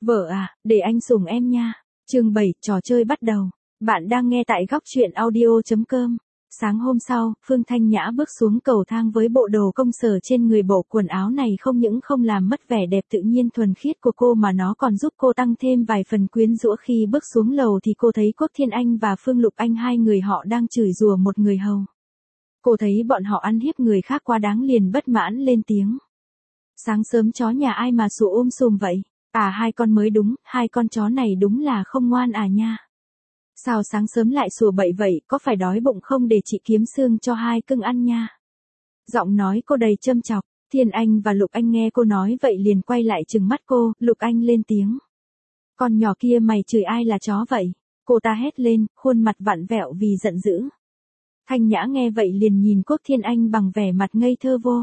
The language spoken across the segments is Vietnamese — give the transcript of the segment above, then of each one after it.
Vợ à, để anh sủng em nha. Chương 7, trò chơi bắt đầu. Bạn đang nghe tại góc truyện audio.com. Sáng hôm sau, Phương Thanh Nhã bước xuống cầu thang với bộ đồ công sở trên người. Bộ quần áo này không những không làm mất vẻ đẹp tự nhiên thuần khiết của cô mà nó còn giúp cô tăng thêm vài phần quyến rũ. Khi bước xuống lầu thì cô thấy Quốc Thiên Anh và Phương Lục Anh, hai người họ đang chửi rủa một người hầu. Cô thấy bọn họ ăn hiếp người khác quá đáng liền bất mãn lên tiếng. Sáng sớm chó nhà ai mà sủa sùm vậy? À, hai con mới đúng, hai con chó này đúng là không ngoan à nha. Sao sáng sớm lại sủa bậy vậy, có phải đói bụng không để chị kiếm xương cho hai cưng ăn nha. Giọng nói cô đầy châm chọc. Thiên Anh và Lục Anh nghe cô nói vậy liền quay lại trừng mắt cô. Lục Anh lên tiếng. Con nhỏ kia mày chửi ai là chó vậy? Cô ta hét lên, khuôn mặt vặn vẹo vì giận dữ. Thanh Nhã nghe vậy liền nhìn Quốc Thiên Anh bằng vẻ mặt ngây thơ vô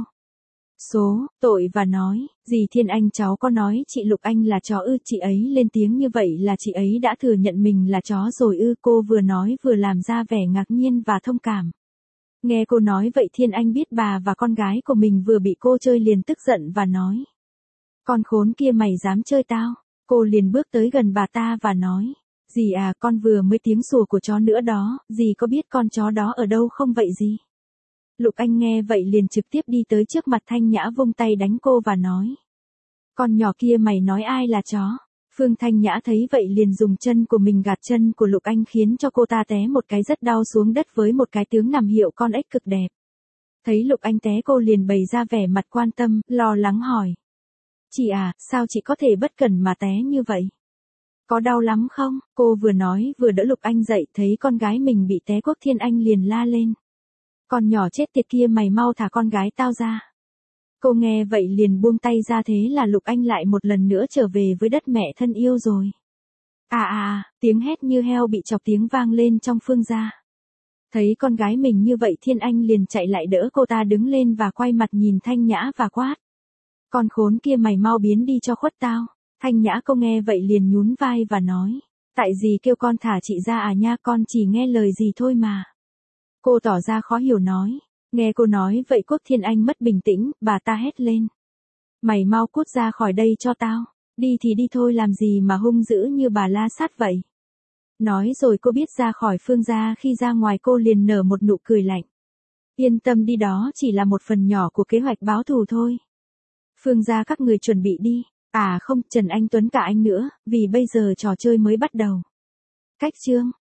tội và nói, dì Thiên Anh cháu có nói chị Lục Anh là chó ư? Chị ấy lên tiếng như vậy là chị ấy đã thừa nhận mình là chó rồi ư? Cô vừa nói vừa làm ra vẻ ngạc nhiên và thông cảm. Nghe cô nói vậy Thiên Anh biết bà và con gái của mình vừa bị cô chơi liền tức giận và nói. Con khốn kia mày dám chơi tao? Cô liền bước tới gần bà ta và nói. Dì à, con vừa mới tiếng sủa của chó nữa đó, dì có biết con chó đó ở đâu không vậy dì? Lục Anh nghe vậy liền trực tiếp đi tới trước mặt Thanh Nhã vung tay đánh cô và nói. Con nhỏ kia mày nói ai là chó? Phương Thanh Nhã thấy vậy liền dùng chân của mình gạt chân của Lục Anh khiến cho cô ta té một cái rất đau xuống đất với một cái tướng nằm hiệu con ếch cực đẹp. Thấy Lục Anh té cô liền bày ra vẻ mặt quan tâm, lo lắng hỏi. Chị à, sao chị có thể bất cẩn mà té như vậy? Có đau lắm không? Cô vừa nói vừa đỡ Lục Anh dậy, thấy con gái mình bị té Quốc Thiên Anh liền la lên. Con nhỏ chết tiệt kia mày mau thả con gái tao ra. Cô nghe vậy liền buông tay ra, thế là Lục Anh lại một lần nữa trở về với đất mẹ thân yêu rồi. Tiếng hét như heo bị chọc tiếng vang lên trong Phương gia. Thấy con gái mình như vậy Thiên Anh liền chạy lại đỡ cô ta đứng lên và quay mặt nhìn Thanh Nhã và quát. Con khốn kia mày mau biến đi cho khuất tao. Thanh Nhã cô nghe vậy liền nhún vai và nói. Tại dì kêu con thả chị ra à nha, con chỉ nghe lời dì thôi mà. Cô tỏ ra khó hiểu nói. Nghe cô nói vậy Quốc Thiên Anh mất bình tĩnh, bà ta hét lên. Mày mau cút ra khỏi đây cho tao. Đi thì đi thôi, làm gì mà hung dữ như bà La Sát vậy. Nói rồi cô biết ra khỏi Phương gia. Khi ra ngoài cô liền nở một nụ cười lạnh. Yên tâm đi, đó chỉ là một phần nhỏ của kế hoạch báo thù thôi. Phương gia các người chuẩn bị đi. À không, Trần Anh Tuấn cả anh nữa, vì bây giờ trò chơi mới bắt đầu. Cách chương